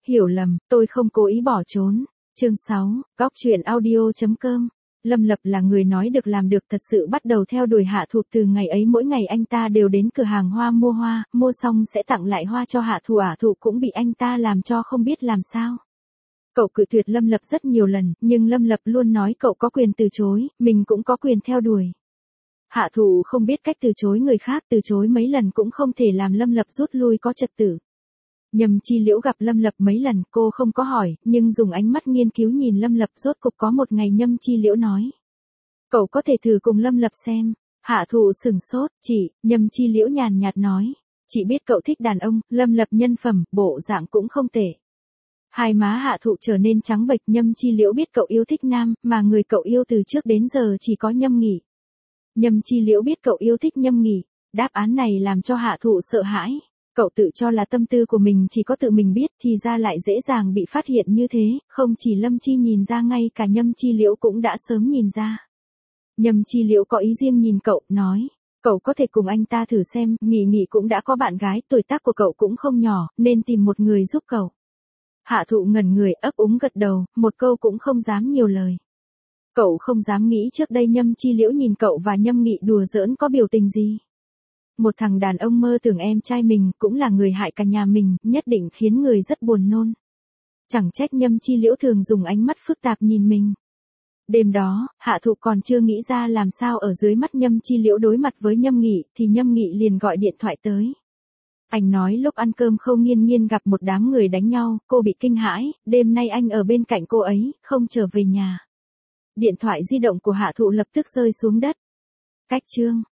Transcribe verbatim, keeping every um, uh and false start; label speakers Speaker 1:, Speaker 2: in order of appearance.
Speaker 1: hiểu lầm, tôi không cố ý bỏ trốn. Chương sáu, góc truyện audio.com. Lâm Lập là người nói được làm được, thật sự bắt đầu theo đuổi Hạ Thụ. Từ ngày ấy mỗi ngày anh ta đều đến cửa hàng hoa mua hoa, mua xong sẽ tặng lại hoa cho Hạ Thụ. Hạ Thụ cũng bị anh ta làm cho không biết làm sao. Cậu cự tuyệt Lâm Lập rất nhiều lần, nhưng Lâm Lập luôn nói cậu có quyền từ chối, mình cũng có quyền theo đuổi. Hạ Thụ không biết cách từ chối người khác, từ chối mấy lần cũng không thể làm Lâm Lập rút lui có trật tự. Nhâm Chi Liễu gặp Lâm Lập mấy lần, cô không có hỏi, nhưng dùng ánh mắt nghiên cứu nhìn Lâm Lập. Rốt cục có một ngày Nhâm Chi Liễu nói: cậu có thể thử cùng Lâm Lập xem. Hạ Thụ sừng sốt, chị, Nhâm Chi Liễu nhàn nhạt nói, chị biết cậu thích đàn ông, Lâm Lập nhân phẩm, bộ dạng cũng không tệ. Hai má Hạ Thụ trở nên trắng bệch. Nhâm Chi Liễu biết cậu yêu thích nam, mà người cậu yêu từ trước đến giờ chỉ có Nhâm Nghị. Nhâm Chi Liễu biết cậu yêu thích Nhâm Nghị, đáp án này làm cho Hạ Thụ sợ hãi. Cậu tự cho là tâm tư của mình chỉ có tự mình biết, thì ra lại dễ dàng bị phát hiện như thế, không chỉ Lâm Chi nhìn ra, ngay cả Nhâm Chi Liễu cũng đã sớm nhìn ra. Nhâm Chi Liễu có ý riêng nhìn cậu, nói, cậu có thể cùng anh ta thử xem, Nghị Nghị cũng đã có bạn gái, tuổi tác của cậu cũng không nhỏ, nên tìm một người giúp cậu. Hạ Thụ ngẩn người, ấp úng gật đầu, một câu cũng không dám nhiều lời. Cậu không dám nghĩ trước đây Nhâm Chi Liễu nhìn cậu và Nhâm Nghị đùa giỡn có biểu tình gì. Một thằng đàn ông mơ tưởng em trai mình, cũng là người hại cả nhà mình, nhất định khiến người rất buồn nôn. Chẳng trách Nhâm Chi Liễu thường dùng ánh mắt phức tạp nhìn mình. Đêm đó, Hạ Thụ còn chưa nghĩ ra làm sao ở dưới mắt Nhâm Chi Liễu đối mặt với Nhâm Nghị, thì Nhâm Nghị liền gọi điện thoại tới. Anh nói lúc ăn cơm Khâu Nghiên Nghiên gặp một đám người đánh nhau, cô bị kinh hãi, đêm nay anh ở bên cạnh cô ấy, không trở về nhà. Điện thoại di động của Hạ Thụ lập tức rơi xuống đất. Cách chương.